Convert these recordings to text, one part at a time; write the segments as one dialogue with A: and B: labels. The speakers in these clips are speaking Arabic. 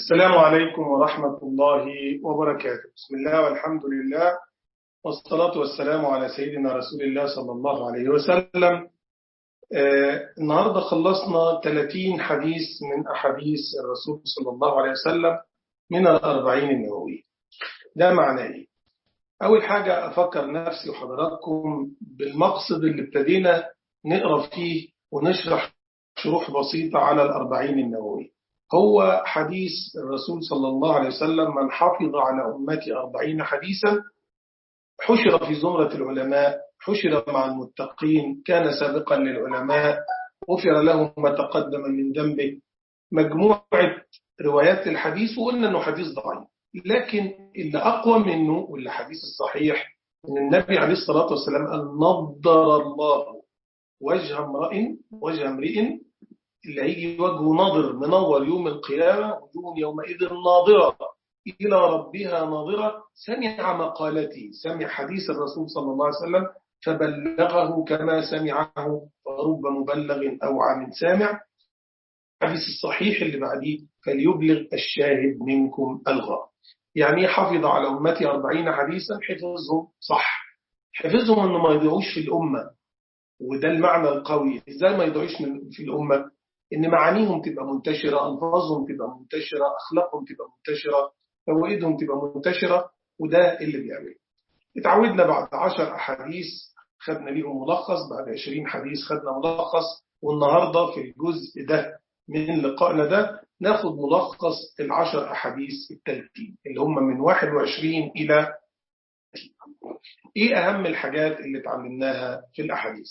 A: السلام عليكم ورحمة الله وبركاته. بسم الله والحمد لله والصلاة والسلام على سيدنا رسول الله صلى الله عليه وسلم. النهاردة خلصنا 30 حديث من أحاديث الرسول صلى الله عليه وسلم من الأربعين النووية. ده معناه إيه؟ أول حاجة أفكر نفسي وحضراتكم بالمقصد اللي ابتدينا نقرأ فيه ونشرح شروح بسيطة على الأربعين النووية. هو حديث الرسول صلى الله عليه وسلم: من حفظ على أمتي 40 حديثا حشر في زمرة العلماء، حشر مع المتقين، كان سابقا للعلماء، غفر له ما تقدم من ذنبه. مجموعة روايات الحديث، وقلنا أنه حديث ضعيف، لكن اللي أقوى منه واللي حديث الصحيح من النبي عليه الصلاة والسلام قال: نضر الله وجه امرئ اللي هيجي وجهه ناظر منور يوم القيامة، وجوه يومئذ ناظرة إلى ربها ناظرة، سمع مقالتي، سمع حديث الرسول صلى الله عليه وسلم فبلغه كما سمعه، فرب مبلغ أوعى من سامع. الحديث الصحيح اللي بعديه: فليبلغ الشاهد منكم الغائب. يعني حفظ على أمتي 40 حديثا، حفظهم صح، حفظهم أنه ما يضيعوش في الأمة. وده المعنى القوي. إزاي ما يضيعوش في الأمة؟ إن معانيهم تبقى منتشرة، ألفاظهم تبقى منتشرة، أخلاقهم تبقى منتشرة، فوائدهم تبقى منتشرة، وده اللي بيعمله. اتعودنا بعد 10 أحاديث خدنا ليهم ملخص، بعد 20 حديث خدنا ملخص، والنهاردة في الجزء ده من لقائنا ده ناخد ملخص 10 أحاديث التالتين اللي هم من 21 إلى 30. إيه أهم الحاجات اللي اتعلمناها في الأحاديث؟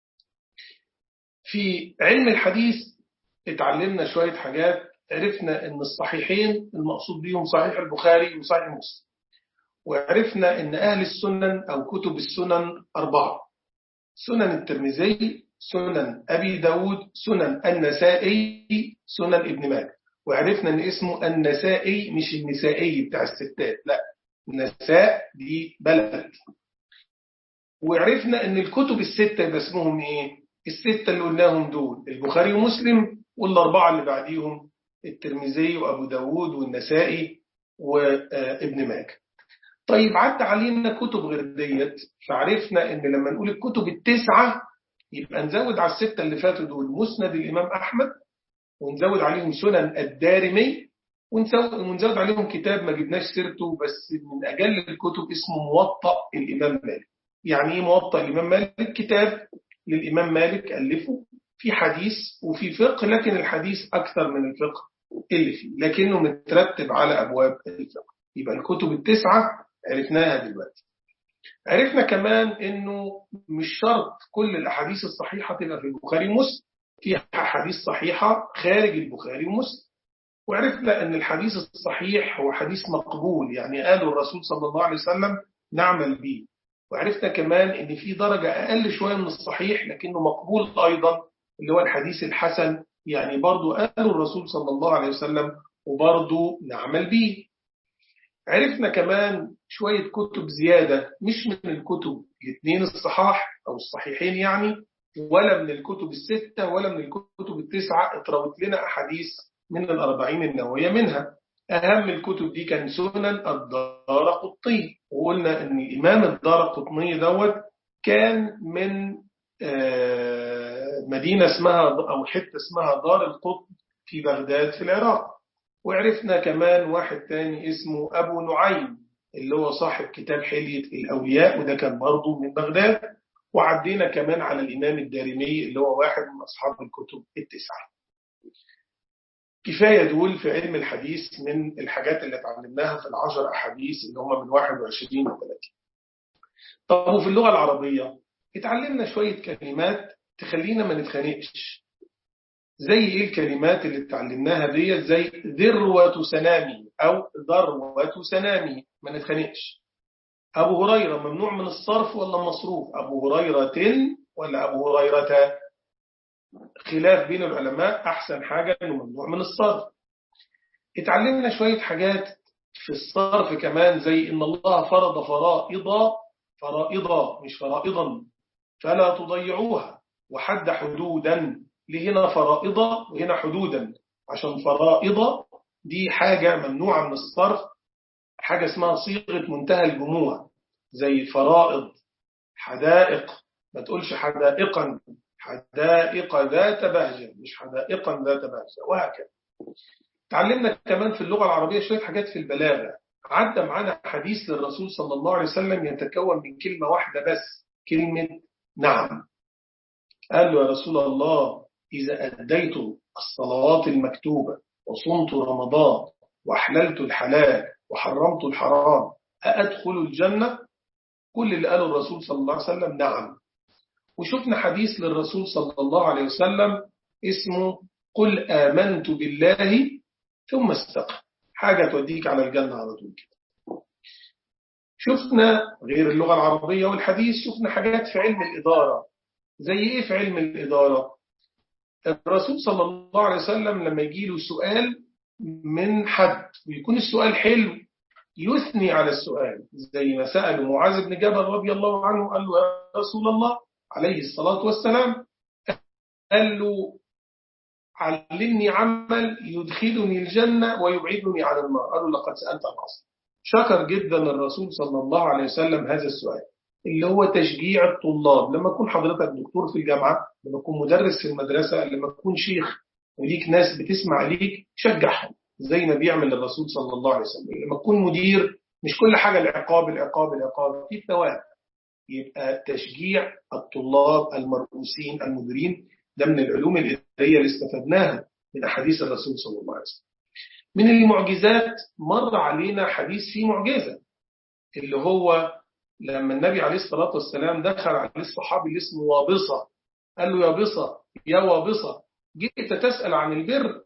A: في علم الحديث اتعلمنا شوية حاجات. عرفنا ان الصحيحين المقصود بهم صحيح البخاري وصحيح مسلم، وعرفنا ان اهل السنن او كتب السنن 4: سنن الترمذي، سنن ابي داود، سنن النسائي، سنن ابن ماجه. وعرفنا ان اسمه النسائي مش النسائي بتاع الستات، لا، نساء دي بلد. وعرفنا ان الكتب الستة يبقى اسمهم ايه؟ الستة اللي قلناهم دول: البخاري ومسلم، والأربعة اللي بعديهم الترمذي وأبو داود والنسائي وابن ماجه. طيب عدى علينا كتب غير ديت، فعرفنا ان لما نقول الكتب ال9 يبقى نزود على الستة اللي فاتوا دول مسند الإمام أحمد، ونزود عليهم سنن الدارمي، ونزود عليهم كتاب ما جبناش سيرته بس من أجل الكتب اسمه موطأ الإمام مالك. يعني ايه موطأ الإمام مالك؟ كتاب للإمام مالك ألفه، في حديث وفي فقه، لكن الحديث أكثر من الفقه اللي فيه، لكنه مترتب على أبواب الفقه. يبقى الكتب ال9 عرفناها دلوقتي. عرفنا كمان إنه مش شرط كل الأحاديث الصحيحة تبقى في البخاري ومسلم، في أحاديث صحيحة خارج البخاري ومسلم. وعرفنا أن الحديث الصحيح هو حديث مقبول، يعني قاله الرسول صلى الله عليه وسلم نعمل به. وعرفنا كمان أن في درجة أقل شوية من الصحيح لكنه مقبول أيضا، اللي هو الحديث الحسن، يعني برضو قاله الرسول صلى الله عليه وسلم وبرضو نعمل به. عرفنا كمان شوية كتب زيادة، مش من الكتب الاثنين الصحاح أو الصحيحين يعني، ولا من الكتب الستة ولا من الكتب ال9. اتروت لنا أحاديث من الأربعين النووية. منها أهم الكتب دي كان سنن الدارقطني، وقلنا أن الإمام الدارقطني دوت كان من مدينة اسمها أو حتة اسمها دار القطن في بغداد في العراق. وعرفنا كمان واحد تاني اسمه أبو نعيم اللي هو صاحب كتاب حلية الأولياء، وده كان برضه من بغداد. وعدينا كمان على الإمام الدارمي اللي هو واحد من أصحاب الكتب ال9. كفاية دول في علم الحديث من الحاجات اللي اتعلمناها في 10 أحاديث اللي هم من 21 و 30. طب وفي اللغة العربية اتعلمنا شوية كلمات تخلينا ما نتخانقش. زي ايه الكلمات اللي اتعلمناها دي؟ زي ذروة سنامي أو ذروة سنامي، ما نتخانقش. أبو هريرة ممنوع من الصرف ولا مصروف؟ أبو هريرة ولا أبو هريرة؟ خلاف بين العلماء، أحسن حاجة أنه ممنوع من الصرف. اتعلمنا شوية حاجات في الصرف كمان، زي إن الله فرض فرائضا مش فرائضا فلا تضيعوها، وحد حدودا، لهنا فرائضا وهنا حدودا، عشان فرائضا دي حاجة ممنوعة من الصرف، حاجة اسمها صيغة منتهى الجموع، زي فرائض، حدائق، ما تقولش حدائقا، حدائق ذات بهجة، مش حدائقا ذات بهجة، وهكذا. تعلمنا كمان في اللغة العربية شوية حاجات في البلاغة. عدى معنا حديث للرسول صلى الله عليه وسلم يتكون من كلمة واحدة بس، كلمة نعم. قال له: يا رسول الله، إذا أديت الصلوات المكتوبة وصمت رمضان وأحللت الحلال وحرمت الحرام أأدخل الجنة؟ كل اللي قاله الرسول صلى الله عليه وسلم نعم. وشفنا حديث للرسول صلى الله عليه وسلم اسمه قل آمنت بالله ثم استقم، حاجة توديك على الجنة على طول كده. شفنا غير اللغة العربية والحديث، شفنا حاجات في علم الإدارة. زي إيه في علم الإدارة؟ الرسول صلى الله عليه وسلم لما يجي له سؤال من حد ويكون السؤال حلو يثني على السؤال، زي ما سأل معاذ بن جبل رضي الله عنه، قال له: يا رسول الله عليه الصلاة والسلام، قال له: علمني عمل يدخلني الجنة ويبعدني عن النار. قال له: لقد سألت عن أصل. شكر جدا الرسول صلى الله عليه وسلم هذا السؤال، اللي هو تشجيع الطلاب. لما تكون حضرتك دكتور في الجامعة، لما تكون مدرس في المدرسة، لما تكون شيخ وليك ناس بتسمع ليك، شجعهم زي ما بيعمل الرسول صلى الله عليه وسلم. لما تكون مدير، مش كل حاجة العقاب العقاب العقاب، في ثواب. يبقى تشجيع الطلاب المرؤوسين المديرين، ده من العلوم الإدارية اللي استفدناها من أحاديث الرسول صلى الله عليه وسلم. من المعجزات مر علينا حديث فيه معجزة، اللي هو لما النبي عليه الصلاة والسلام دخل عليه الصحابي اللي اسمه وابصة، قال له: يا بصة، يا وابصة، جئت تسأل عن البر؟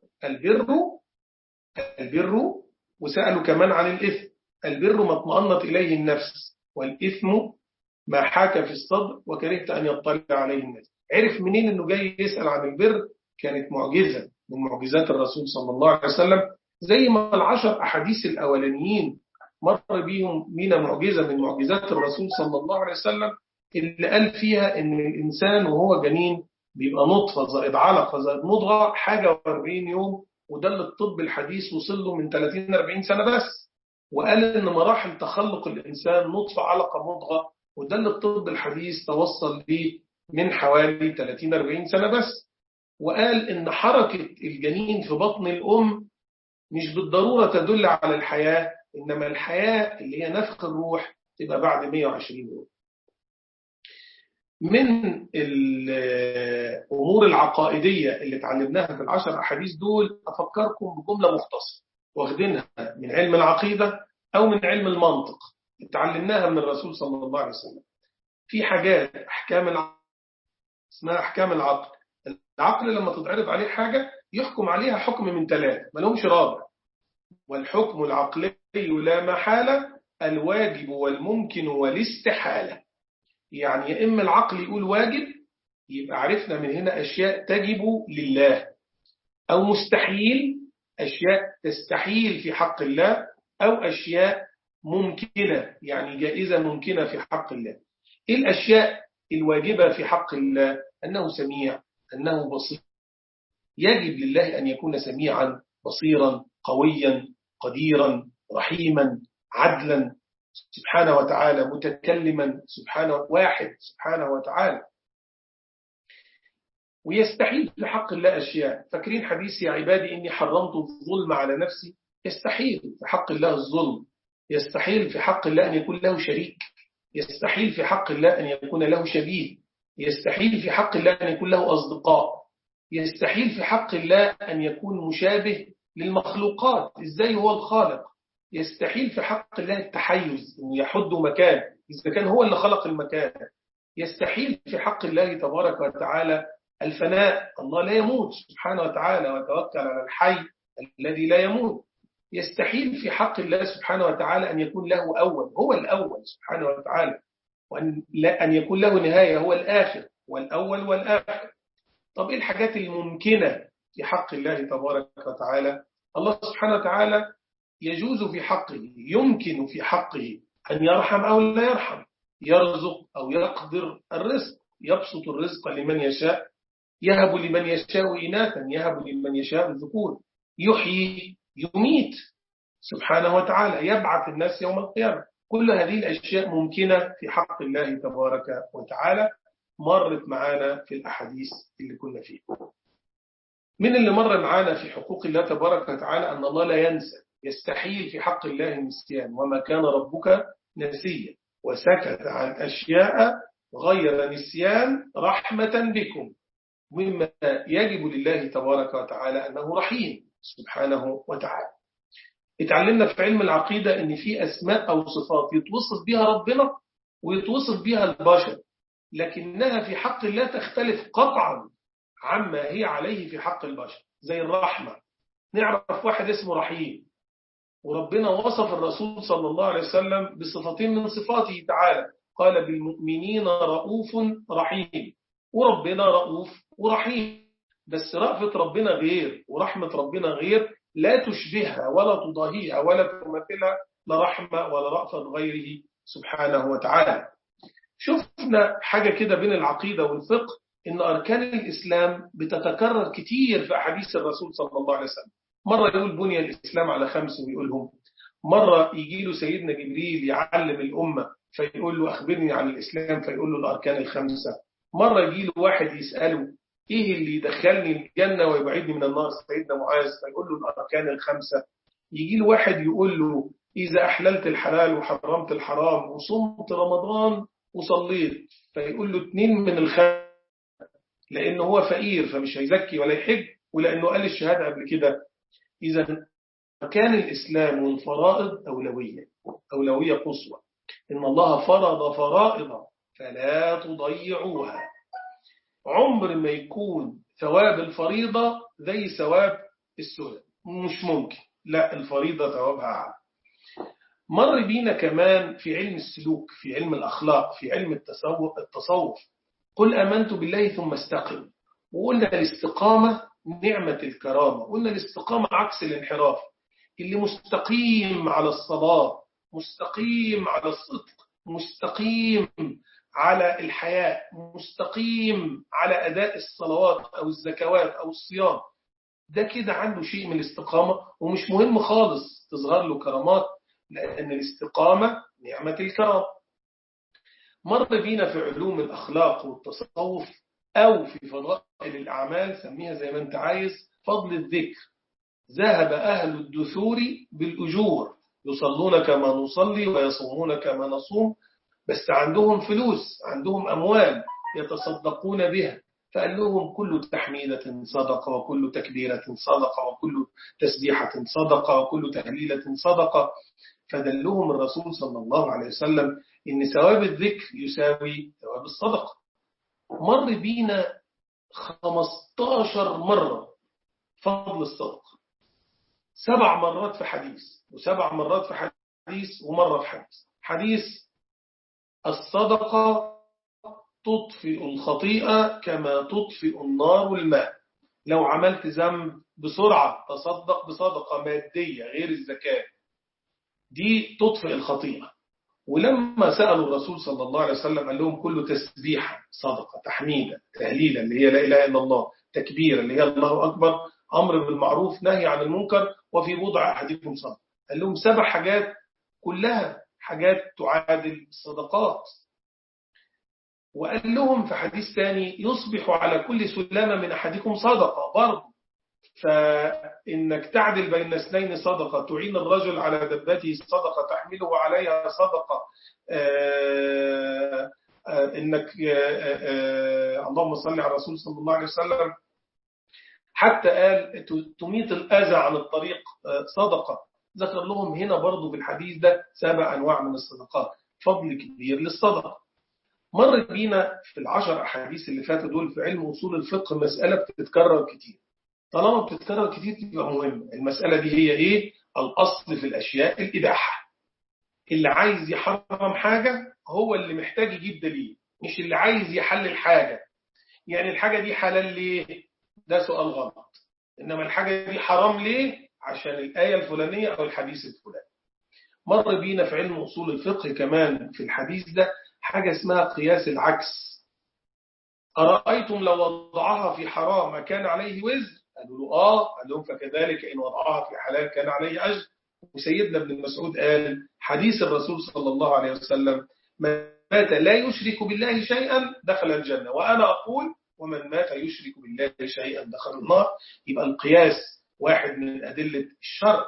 A: البر، وسألوا كمان عن الإثم. البر ما اطمأنت إليه النفس، والإثم ما حاك في الصدر وكرهت أن يطلع عليه الناس. عرف منين أنه جاي يسأل عن البر؟ كانت معجزة من معجزات الرسول صلى الله عليه وسلم، زي ما العشر أحاديث الأولانيين مر بيهم مين معجزة من معجزات الرسول صلى الله عليه وسلم، اللي قال فيها أن الإنسان وهو جنين بيبقى نطفة زائد علقة زائد مضغة حاجة و40 يوم، وده اللي الطب الحديث وصل له من 30-40 سنة بس. وقال أن مراحل تخلق الإنسان نطفة علقة مضغة، وده اللي الطب الحديث توصل ليه من حوالي 30-40 سنة بس. وقال إن حركة الجنين في بطن الأم مش بالضرورة تدل على الحياة، إنما الحياة اللي هي نفخ الروح تبقى بعد 120 يوم. من الأمور العقائدية اللي اتعلمناها في العشر أحاديث دول، أفكركم بجملة مختصرة واخدينها من علم العقيدة أو من علم المنطق، اتعلمناها من الرسول صلى الله عليه وسلم. في حاجات أحكام العقل اسمها أحكام العقل. العقل لما تتعرض عليه حاجة يحكم عليها حكم من 3 ما لهمش رابع. والحكم العقلي لا محالة الواجب والممكن والاستحالة. يعني يا إما العقل يقول واجب، يبقى عرفنا من هنا أشياء تجب لله، أو مستحيل، أشياء تستحيل في حق الله، أو أشياء ممكنة يعني جائزة ممكنة في حق الله. إيه الأشياء الواجبة في حق الله؟ أنه سميع، أنه بصير. يجب لله أن يكون سميعا بصيرا قويا قديرا رحيما عدلا سبحانه وتعالى، متكلما سبحانه، واحد سبحانه وتعالى. ويستحيل في حق الله أشياء. فاكرين حديث يا عبادي إني حرمت الظلم على نفسي؟ يستحيل في حق الله الظلم. يستحيل في حق الله أن يكون له شريك. يستحيل في حق الله أن يكون له شبيه. يستحيل في حق الله أن يكون له أصدقاء. يستحيل في حق الله أن يكون مشابه للمخلوقات، إزاي هو الخالق. يستحيل في حق الله التحيز، أن يحد مكان إذا كان هو اللي خلق المكان. يستحيل في حق الله تبارك وتعالى الفناء، الله لا يموت سبحانه وتعالى، وتوكل على الحي الذي لا يموت. يستحيل في حق الله سبحانه وتعالى أن يكون له أول، هو الأول سبحانه وتعالى، وأن لا أن يكون له نهاية، هو الآخر والأول والآخر. طب إيه الحاجات الممكنة في حق الله تبارك وتعالى؟ الله سبحانه وتعالى يجوز في حقه، يمكن في حقه أن يرحم أو لا يرحم، يرزق أو يقدر الرزق، يبسط الرزق لمن يشاء، يهب لمن يشاء إناثا، يهب لمن يشاء الذكور، يحيي يميت سبحانه وتعالى، يبعث الناس يوم القيامة. كل هذه الأشياء ممكنة في حق الله تبارك وتعالى، مرت معانا في الأحاديث اللي كنا فيها. من اللي مر معانا في حقوق الله تبارك وتعالى أن الله لا ينسى، يستحيل في حق الله النسيان، وما كان ربك نسيا، وسكت عن أشياء غير نسيان رحمة بكم، مما يجب لله تبارك وتعالى أنه رحيم سبحانه وتعالى. اتعلمنا في علم العقيدة أن في أسماء أو صفات يتوصف بها ربنا ويتوصف بها البشر، لكنها في حق الله تختلف قطعا عما هي عليه في حق البشر. زي الرحمة، نعرف واحد اسمه رحيم، وربنا وصف الرسول صلى الله عليه وسلم بصفتين من صفاته تعالى، قال بالمؤمنين رؤوف رحيم، وربنا رؤوف ورحيم، بس رأفة ربنا غير ورحمة ربنا غير، لا تشبهها ولا تضاهيها ولا تمثلها، لا رحمة ولا رأفة غيره سبحانه وتعالى. شفنا حاجة كده بين العقيدة والفقه، إن أركان الإسلام بتتكرر كتير في أحاديث الرسول صلى الله عليه وسلم. مرة يقول بني الإسلام على 5 ويقولهم، مرة يجي له سيدنا جبريل يعلم الأمة فيقول له أخبرني عن الإسلام، فيقول له الأركان ال5. مرة يجي له واحد يسأله إيه اللي يدخلني الجنة ويبعدني من النار، سيدنا معاذ، فيقول له الأركان ال5. يجي له واحد يقول له إذا أحللت الحلال وحرمت الحرام وصمت رمضان وصليت، فيقول له 2 من ال5، لأنه هو فقير فمش هيزكي ولا يحج، ولأنه قال الشهادة قبل كده. إذا كان الإسلام والفرائض أولوية قصوى، إن الله فرض فرائض فلا تضيعوها. عمر ما يكون ثواب الفريضة زي ثواب السنة، مش ممكن، لا، الفريضة ثوابها أعلى. مر بينا كمان في علم السلوك، في علم الأخلاق، في علم التصوف، قل آمنت بالله ثم استقم، وقلنا الاستقامة نعمة الكرامة، قلنا الاستقامة عكس الانحراف. اللي مستقيم على الصلاة، مستقيم على الصدق، مستقيم على الحياء، مستقيم على أداء الصلوات أو الزكوات أو الصيام، ده كده عنده شيء من الاستقامة، ومش مهم خالص تظهر له كرامات، لأن الاستقامة نعمة الكرامة. مر بينا في علوم الأخلاق والتصوف أو في فضائل الأعمال، سميها زي ما أنت عايز، فضل الذكر. ذهب أهل الدثور بالأجور، يصلون كما نصلي ويصومون كما نصوم، بس عندهم فلوس، عندهم أموال يتصدقون بها، فقال لهم كل تحميدة صدقة، وكل تكبيرة صدقة، وكل تسبيحة صدقة، وكل تهليلة صدقة. فدلهم الرسول صلى الله عليه وسلم إن ثواب الذكر يساوي ثواب الصدقة. مر بينا 15 مرة فضل الصدقة، 7 مرات في حديث، و7 مرات في حديث، ومرة في حديث. حديث الصدقة تطفئ الخطيئة كما تطفئ النار الماء. لو عملت ذنب بسرعة تصدق بصدقة مادية غير الزكاة، دي تطفئ الخطيئة. ولما سألوا الرسول صلى الله عليه وسلم قال لهم كل تسبيحة صدقة، تحميدة، تهليلة اللي هي لا إله إلا الله، تكبيرة اللي هي الله أكبر، أمر بالمعروف، نهي عن المنكر، وفي بضع أحدكم صدقة. قال لهم 7 حاجات كلها حاجات تعادل الصدقات. وقال لهم في حديث ثاني يصبح على كل سلامة من أحدكم صدقة برضه، فإنك تعدل بين اثنين صدقة، تعين الرجل على دبته صدقة، تحمله عليها صدقة، إنك اللهم صل على الرسول صلى الله عليه وسلم، حتى قال تميت الأذى عن الطريق صدقة. ذكر لهم هنا برضو في الحديث ده 7 أنواع من الصدقات، فضل كبير للصدقة. مر بينا في ال10 أحاديث اللي فاتوا دول في علم أصول الفقه مسألة بتتكرر كتير. طالما بتتكرر كتير تبقى مهمة. المسألة دي هي إيه؟ الأصل في الأشياء الإباحة. اللي عايز يحرم حاجة هو اللي محتاج يجيب دليل، مش اللي عايز يحلل حاجة. يعني الحاجة دي حلال ليه؟ ده سؤال غلط. إنما الحاجة دي حرام ليه؟ عشان الآية الفلانية أو الحديث الفلاني. مر بينا في علم أصول الفقه كمان في الحديث ده حاجة اسمها قياس العكس. أرأيتم لو وضعها في حرام كان عليه وزر؟ قالوا له قال لهم فكذلك إن وضعها في حلال كان عليه أجر. وسيدنا ابن مسعود قال حديث الرسول صلى الله عليه وسلم: من مات لا يشرك بالله شيئا دخل الجنة، وأنا أقول ومن مات يشرك بالله شيئا دخل النار. يبقى القياس واحد من أدلة الشرع.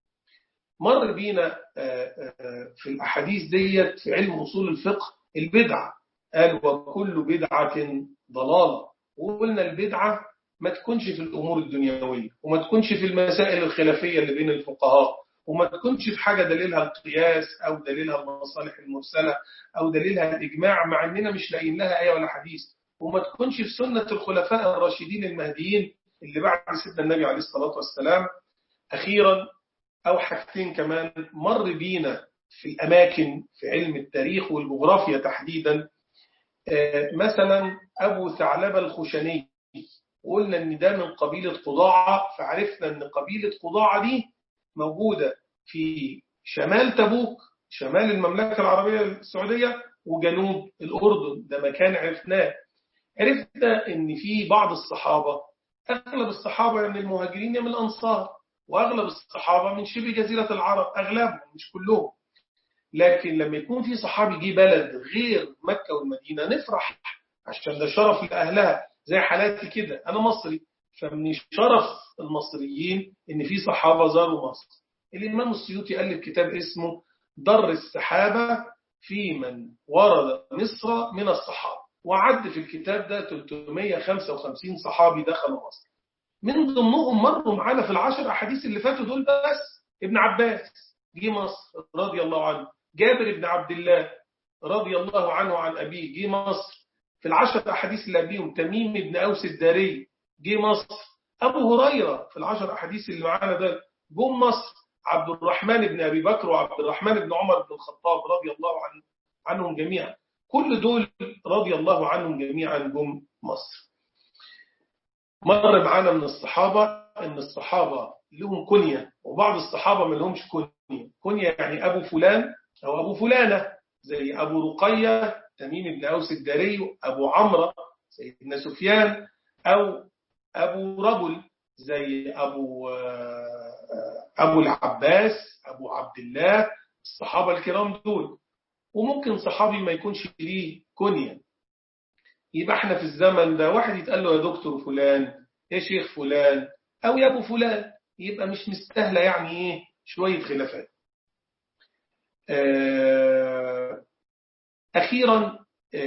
A: مر بينا في الأحاديث ديت في علم أصول الفقه البدعة، قال وكل بدعة ضلالة. وقلنا البدعة ما تكونش في الأمور الدنيوية، وما تكونش في المسائل الخلافية اللي بين الفقهاء، وما تكونش في حاجة دليلها القياس أو دليلها المصالح المرسلة أو دليلها الإجماع مع أننا مش لاقيين لها آية ولا حديث، وما تكونش في سنة الخلفاء الراشدين المهديين اللي بعد سيدنا النبي عليه الصلاة والسلام. أخيرا أو حاجتين كمان مر بينا في الأماكن في علم التاريخ والجغرافيا تحديدا، مثلا أبو ثعلبة الخشني، وقلنا أن ده من قبيلة قضاعة، فعرفنا أن قبيلة قضاعة دي موجودة في شمال تبوك، شمال المملكة العربية السعودية، وجنوب الأردن، ده مكان عرفناه. عرفنا أن في بعض الصحابة، أغلب الصحابة من المهاجرين من الأنصار، وأغلب الصحابة من شبه جزيرة العرب، أغلبهم مش كلهم. لكن لما يكون في صحابي جه بلد غير مكة والمدينة نفرح، عشان ده شرف لأهلها. زي حالاتي كده، أنا مصري، فمن شرف المصريين إن في صحابة زاروا مصر. الإمام السيوطي ألف كتاب اسمه در السحابة في من ورد مصر من الصحابة، وعد في الكتاب ده 355 صحابي دخلوا مصر. من ضمنهم مروا معانا في العشر أحاديث اللي فاتوا دول بس ابن عباس جه مصر رضي الله عنه، جابر بن عبد الله رضي الله عنه عن أبيه جه مصر. في العشر أحاديث اللي قبلهم تميم بن أوس الداري جه مصر. أبو هريرة في العشر أحاديث اللي معانا ده جم مصر. عبد الرحمن بن أبي بكر وعبد الرحمن بن عمر بن الخطاب رضي الله عنهم جميعا، كل دول رضي الله عنهم جميعا جم مصر. مر معانا من الصحابة إن الصحابة لهم كنية، وبعض الصحابة ما لهمش كنية. كنية يعني أبو فلان أو أبو فلانة، زي أبو رقية تميم بن أوس الداري، أبو عمرو سيدنا سفيان، أو أبو ربل زي أبو العباس أبو عبد الله، الصحابة الكرام دول. وممكن صحابي ما يكونش ليه كنية، يبقى احنا في الزمن ده واحد يتقال له يا دكتور فلان، يا شيخ فلان، أو يا أبو فلان، يبقى مش مستاهلة يعني إيه شوية خلافات. أخيرا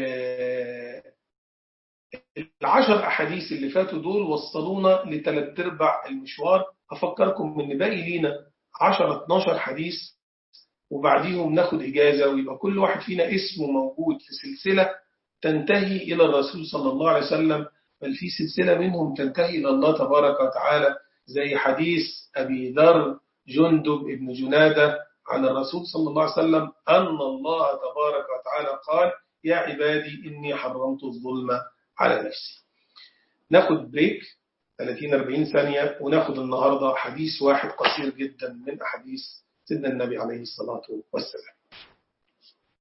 A: العشر أحاديث اللي فاتوا دول وصلونا لثلاث أرباع المشوار. أفكركم إن باقي لينا 10-12 حديث، وبعديهم ناخد إجازة، ويبقى كل واحد فينا اسمه موجود في سلسلة تنتهي إلى الرسول صلى الله عليه وسلم، بل في سلسلة منهم تنتهي إلى الله تبارك وتعالى، زي حديث أبي ذر جندب ابن جنادة عن الرسول صلى الله عليه وسلم أن الله تبارك وتعالى قال: يا عبادي إني حرمت الظلم على نفسي. ناخد بريك 30-40 ثانية، وناخد النهاردة حديث واحد قصير جدا من أحاديث سيدنا النبي عليه الصلاة والسلام.